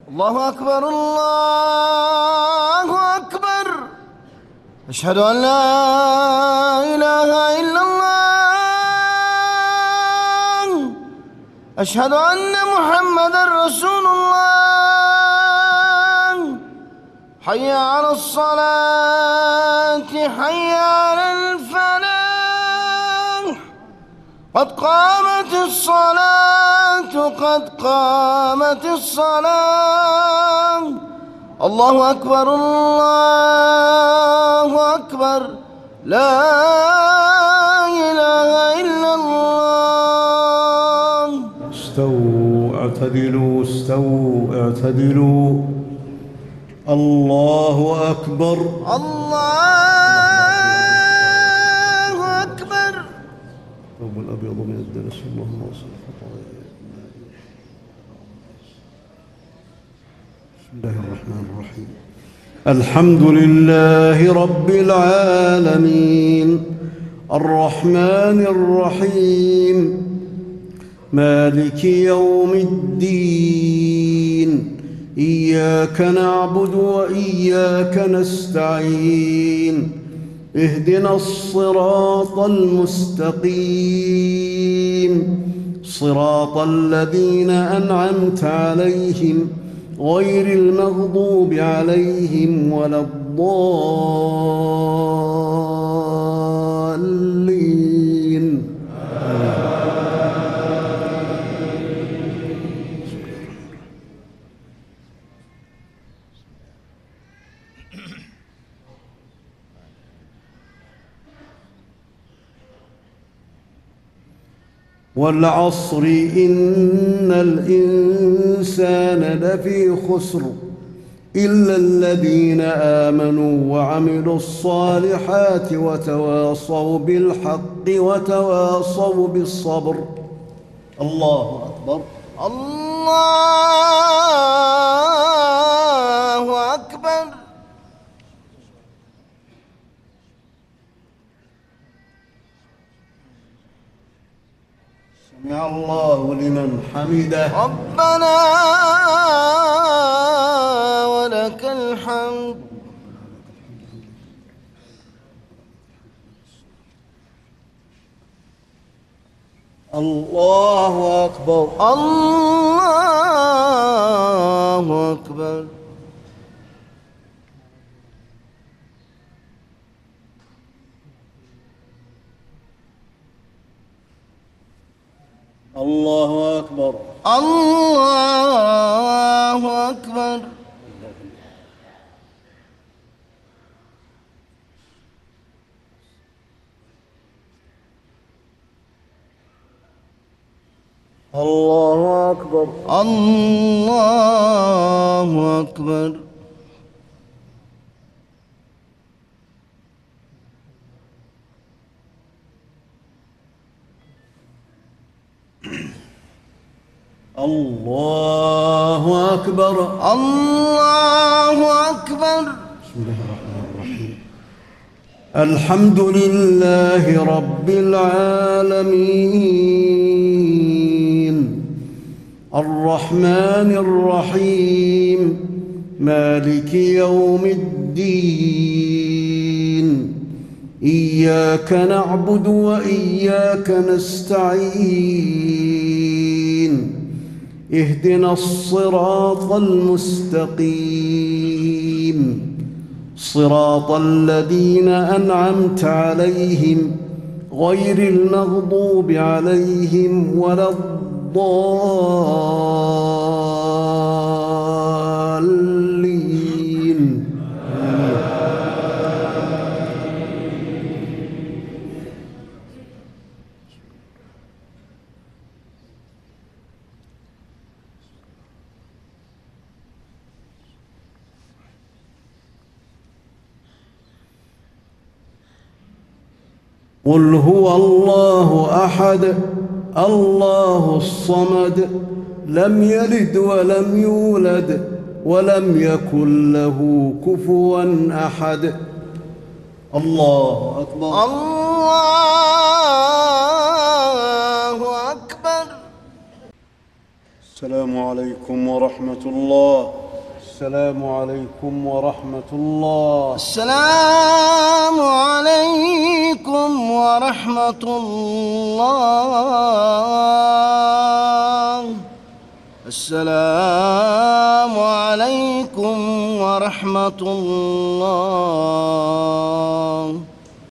الله أكبر الله أكبر. أشهد أن لا إله إلا الله. أشهد أن محمدًا رسول الله. حي على الصلاة حي على الفلاح. قد قامت الصلاة قد قامت الصلاة. الله أكبر الله أكبر. لا إله إلا الله. استووا اعتدلوا استووا اعتدلوا. الله أكبر الله أكبر. الثوب الأبيض من الدنس اللهم وصل خطايا. بسم الله الرحمن الرحيم. الحمد لله رب العالمين الرحمن الرحيم مالك يوم الدين. إياك نعبد وإياك نستعين. اهدنا الصراط المستقيم صراط الذين أنعمت عليهم غير المغضوب عليهم ولا الضالين. والعصر إن الإنسان لفي خسر إلا الذين آمنوا وعملوا الصالحات وتواصوا بالحق وتواصوا بالصبر. الله أكبر الله أكبر. سمع الله لمن حمده. ربنا ولك الحمد. الله أكبر الله أكبر. الله أكبر الله أكبر. الله أكبر الله أكبر. الله أكبر الله أكبر. بسم الله الرحمن الرحيم. الحمد لله رب العالمين الرحمن الرحيم مالك يوم الدين. إياك نعبد وإياك نستعين. اهدنا الصراط المستقيم صراط الذين أنعمت عليهم غير المغضوب عليهم ولا الضالين. قل هو الله أحد الله الصمد لم يلد ولم يولد ولم يكن له كفوا أحد. الله أكبر الله أكبر. السلام عليكم ورحمة الله. السلام عليكم ورحمة الله. السلام عليكم ورحمة الله. السلام عليكم ورحمة الله.